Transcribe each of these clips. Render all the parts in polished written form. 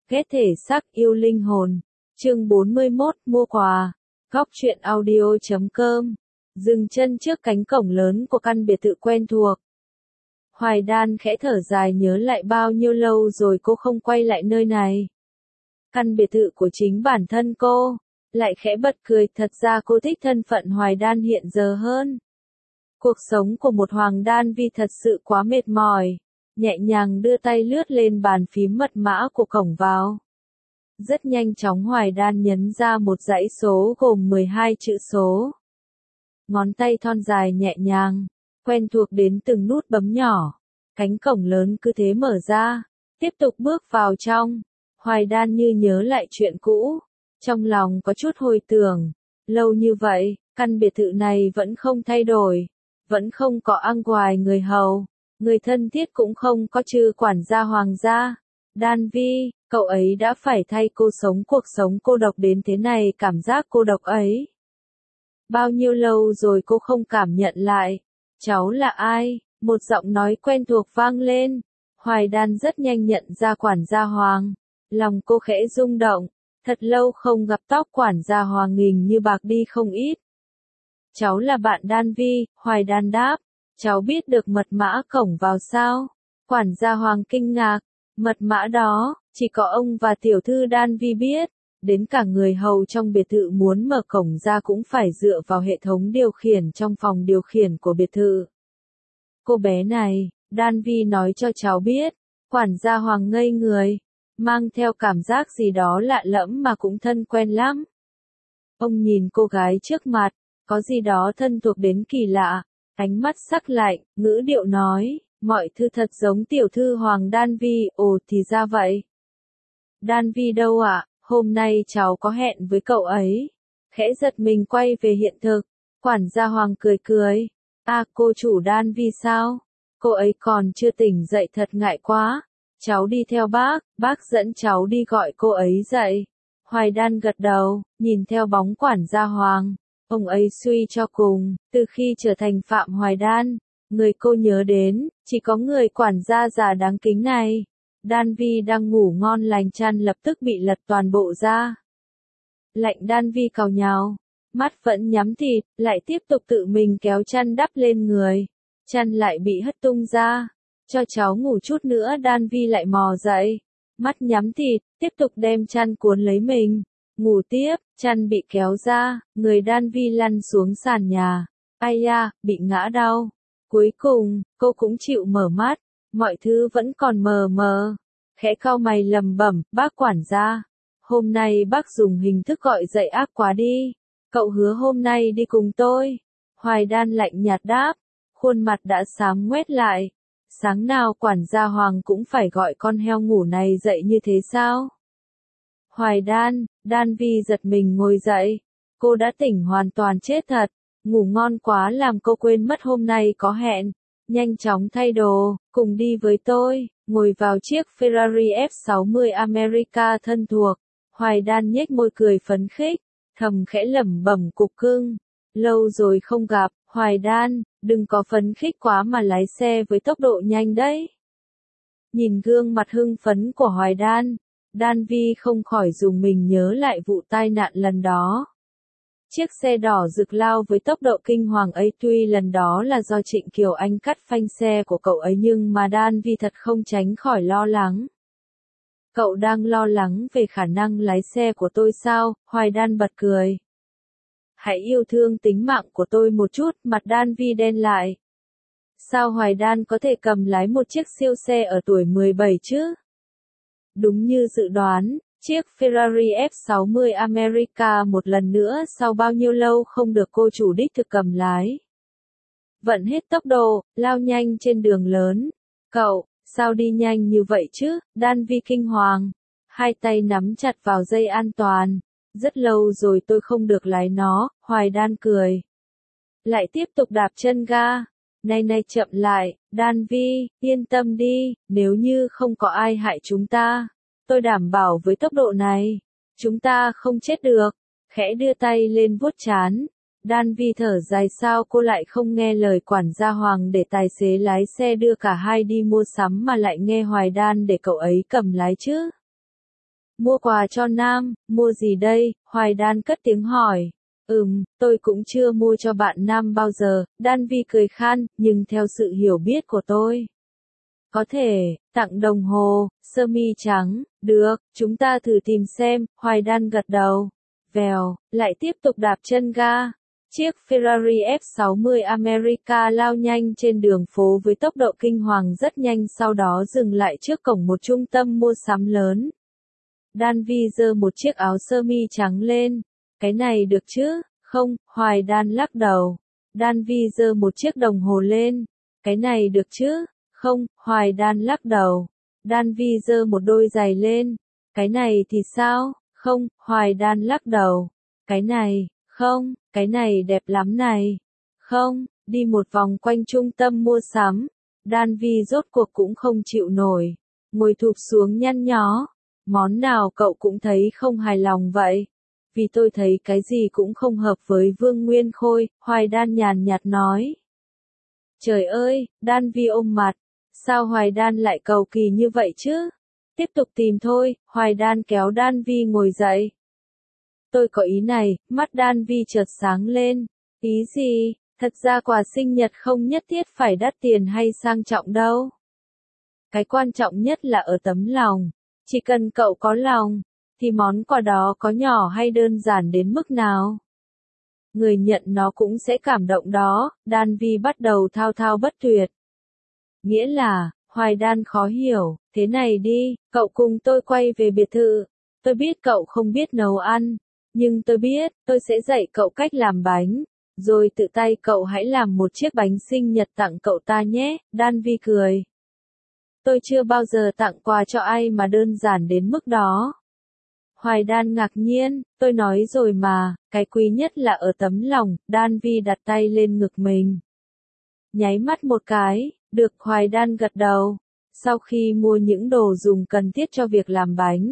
ghét thể xác yêu linh hồn. Chương 41 mua quà. Góc truyện audio.com. Dừng chân trước cánh cổng lớn của căn biệt thự quen thuộc. Hoài Đan khẽ thở dài nhớ lại bao nhiêu lâu rồi cô không quay lại nơi này. Căn biệt thự của chính bản thân cô. Lại khẽ bật cười, thật ra cô thích thân phận Hoài Đan hiện giờ hơn. Cuộc sống của một Hoàng Đan Vi thật sự quá mệt mỏi. Nhẹ nhàng đưa tay lướt lên bàn phím mật mã của cổng vào. Rất nhanh chóng Hoài Đan nhấn ra một dãy số gồm 12 chữ số. Ngón tay thon dài nhẹ nhàng, quen thuộc đến từng nút bấm nhỏ. Cánh cổng lớn cứ thế mở ra, tiếp tục bước vào trong. Hoài Đan như nhớ lại chuyện cũ, trong lòng có chút hồi tưởng. Lâu như vậy, căn biệt thự này vẫn không thay đổi, vẫn không có ăn quài người hầu, người thân thiết cũng không có, trừ quản gia Hoàng gia. Đan Vi, cậu ấy đã phải thay cô sống cuộc sống cô độc đến thế này, cảm giác cô độc ấy. Bao nhiêu lâu rồi cô không cảm nhận lại. Cháu là ai? Một giọng nói quen thuộc vang lên. Hoài Đan rất nhanh nhận ra quản gia Hoàng. Lòng cô khẽ rung động. Thật lâu không gặp, tóc quản gia Hoàng hình như bạc đi không ít. Cháu là bạn Đan Vi, Hoài Đan đáp. Cháu biết được mật mã cổng vào sao? Quản gia Hoàng kinh ngạc. Mật mã đó, chỉ có ông và tiểu thư Đan Vi biết. Đến cả người hầu trong biệt thự muốn mở cổng ra cũng phải dựa vào hệ thống điều khiển trong phòng điều khiển của biệt thự. Cô bé này, Đan Vi nói cho cháu biết. Quản gia Hoàng ngây người, mang theo cảm giác gì đó lạ lẫm mà cũng thân quen lắm. Ông nhìn cô gái trước mặt, có gì đó thân thuộc đến kỳ lạ, ánh mắt sắc lạnh, ngữ điệu nói, mọi thứ thật giống tiểu thư Hoàng Đan Vi. Ồ thì ra vậy. Đan Vi đâu ạ? Hôm nay cháu có hẹn với cậu ấy. Khẽ giật mình quay về hiện thực. Quản gia Hoàng cười cười. À, cô chủ Đan Vi sao? Cô ấy còn chưa tỉnh dậy, thật ngại quá. Cháu đi theo bác dẫn cháu đi gọi cô ấy dậy. Hoài Đan gật đầu, nhìn theo bóng quản gia Hoàng. Ông ấy suy cho cùng, từ khi trở thành Phạm Hoài Đan, người cô nhớ đến, chỉ có người quản gia già đáng kính này. Đan Vi đang ngủ ngon lành, chăn lập tức bị lật toàn bộ ra. Lạnh, Đan Vi cào nhào, mắt vẫn nhắm thịt, lại tiếp tục tự mình kéo chăn đắp lên người. Chăn lại bị hất tung ra. Cho cháu ngủ chút nữa. Đan Vi lại mò dậy, mắt nhắm thịt, tiếp tục đem chăn cuốn lấy mình. Ngủ tiếp, chăn bị kéo ra, người Đan Vi lăn xuống sàn nhà. Ai da, bị ngã đau. Cuối cùng, cô cũng chịu mở mắt. Mọi thứ vẫn còn mờ mờ. Khẽ cau mày lẩm bẩm, bác quản gia. Hôm nay bác dùng hình thức gọi dậy ác quá đi. Cậu hứa hôm nay đi cùng tôi. Hoài Đan lạnh nhạt đáp. Khuôn mặt đã xám ngoét lại. Sáng nào quản gia Hoàng cũng phải gọi con heo ngủ này dậy như thế sao? Hoài Đan, Đan Vi giật mình ngồi dậy. Cô đã tỉnh hoàn toàn chết thật. Ngủ ngon quá làm cô quên mất hôm nay có hẹn. Nhanh chóng thay đồ, cùng đi với tôi, ngồi vào chiếc Ferrari F60 America thân thuộc. Hoài Đan nhếch môi cười phấn khích, thầm khẽ lẩm bẩm cục cưng. Lâu rồi không gặp, Hoài Đan, đừng có phấn khích quá mà lái xe với tốc độ nhanh đấy. Nhìn gương mặt hưng phấn của Hoài Đan, Đan Vi không khỏi rùng mình nhớ lại vụ tai nạn lần đó. Chiếc xe đỏ rực lao với tốc độ kinh hoàng ấy, tuy lần đó là do Trịnh Kiều Anh cắt phanh xe của cậu ấy nhưng mà Đan Vi thật không tránh khỏi lo lắng. Cậu đang lo lắng về khả năng lái xe của tôi sao? Hoài Đan bật cười. Hãy yêu thương tính mạng của tôi một chút. Mặt Đan Vi đen lại. Sao Hoài Đan có thể cầm lái một chiếc siêu xe ở tuổi 17 chứ? Đúng như dự đoán, chiếc Ferrari F60 America một lần nữa sau bao nhiêu lâu không được cô chủ đích thực cầm lái. Vận hết tốc độ, lao nhanh trên đường lớn. Cậu, sao đi nhanh như vậy chứ? Đan Vi kinh hoàng. Hai tay nắm chặt vào dây an toàn. Rất lâu rồi tôi không được lái nó. Hoài Đan cười. Lại tiếp tục đạp chân ga. Này chậm lại, Đan Vi, yên tâm đi, nếu như không có ai hại chúng ta. Tôi đảm bảo với tốc độ này, chúng ta không chết được. Khẽ đưa tay lên vuốt trán. Đan Vi thở dài, sao cô lại không nghe lời quản gia Hoàng để tài xế lái xe đưa cả hai đi mua sắm mà lại nghe Hoài Đan để cậu ấy cầm lái chứ? Mua quà cho Nam, mua gì đây? Hoài Đan cất tiếng hỏi. Tôi cũng chưa mua cho bạn Nam bao giờ, Đan Vi cười khan, nhưng theo sự hiểu biết của tôi. Có thể, tặng đồng hồ, sơ mi trắng, được, chúng ta thử tìm xem, Hoài Đan gật đầu. Vèo, lại tiếp tục đạp chân ga. Chiếc Ferrari F60 America lao nhanh trên đường phố với tốc độ kinh hoàng rất nhanh, sau đó dừng lại trước cổng một trung tâm mua sắm lớn. Đan Vi giơ một chiếc áo sơ mi trắng lên. Cái này được chứ? Không, Hoài Đan lắc đầu. Đan Vi giơ một chiếc đồng hồ lên. Cái này được chứ? Không, Hoài Đan lắc đầu. Đan Vi giơ một đôi giày lên. Cái này thì sao? Không, Hoài Đan lắc đầu. Cái này, không, cái này đẹp lắm này. Không, đi một vòng quanh trung tâm mua sắm. Đan Vi rốt cuộc cũng không chịu nổi. Ngồi thụp xuống nhăn nhó. Món nào cậu cũng thấy không hài lòng vậy? Vì tôi thấy cái gì cũng không hợp với Vương Nguyên Khôi, Hoài Đan nhàn nhạt nói. Trời ơi, Đan Vi ôm mặt. Sao Hoài Đan lại cầu kỳ như vậy chứ? Tiếp tục tìm thôi, Hoài Đan kéo Đan Vi ngồi dậy. Tôi có ý này, mắt Đan Vi chợt sáng lên. Ý gì? Thật ra quà sinh nhật không nhất thiết phải đắt tiền hay sang trọng đâu. Cái quan trọng nhất là ở tấm lòng. Chỉ cần cậu có lòng, thì món quà đó có nhỏ hay đơn giản đến mức nào, người nhận nó cũng sẽ cảm động đó. Đan Vi bắt đầu thao thao bất tuyệt. Nghĩa là, Hoài Đan khó hiểu, thế này đi, cậu cùng tôi quay về biệt thự. Tôi biết cậu không biết nấu ăn, nhưng tôi biết, tôi sẽ dạy cậu cách làm bánh, rồi tự tay cậu hãy làm một chiếc bánh sinh nhật tặng cậu ta nhé. Đan Vi cười. Tôi chưa bao giờ tặng quà cho ai mà đơn giản đến mức đó. Hoài Đan ngạc nhiên, tôi nói rồi mà, cái quý nhất là ở tấm lòng. Đan Vi đặt tay lên ngực mình. Nháy mắt một cái, được. Hoài Đan gật đầu. Sau khi mua những đồ dùng cần thiết cho việc làm bánh,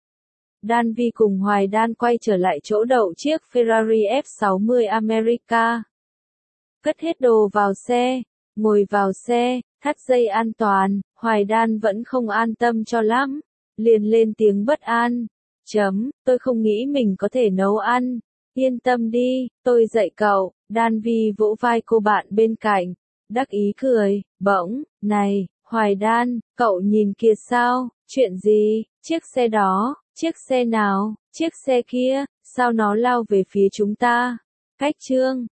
Đan Vi cùng Hoài Đan quay trở lại chỗ đậu chiếc Ferrari F60 America. Cất hết đồ vào xe, ngồi vào xe, thắt dây an toàn. Hoài Đan vẫn không an tâm cho lắm, liền lên tiếng bất an. Tôi không nghĩ mình có thể nấu ăn. Yên tâm đi, tôi dạy cậu. Đan Vi vỗ vai cô bạn bên cạnh, đắc ý cười. Bỗng, này, Hoài Đan, cậu nhìn kìa sao? Chuyện gì? Chiếc xe đó, chiếc xe nào? Chiếc xe kia, sao nó lao về phía chúng ta? Cách chương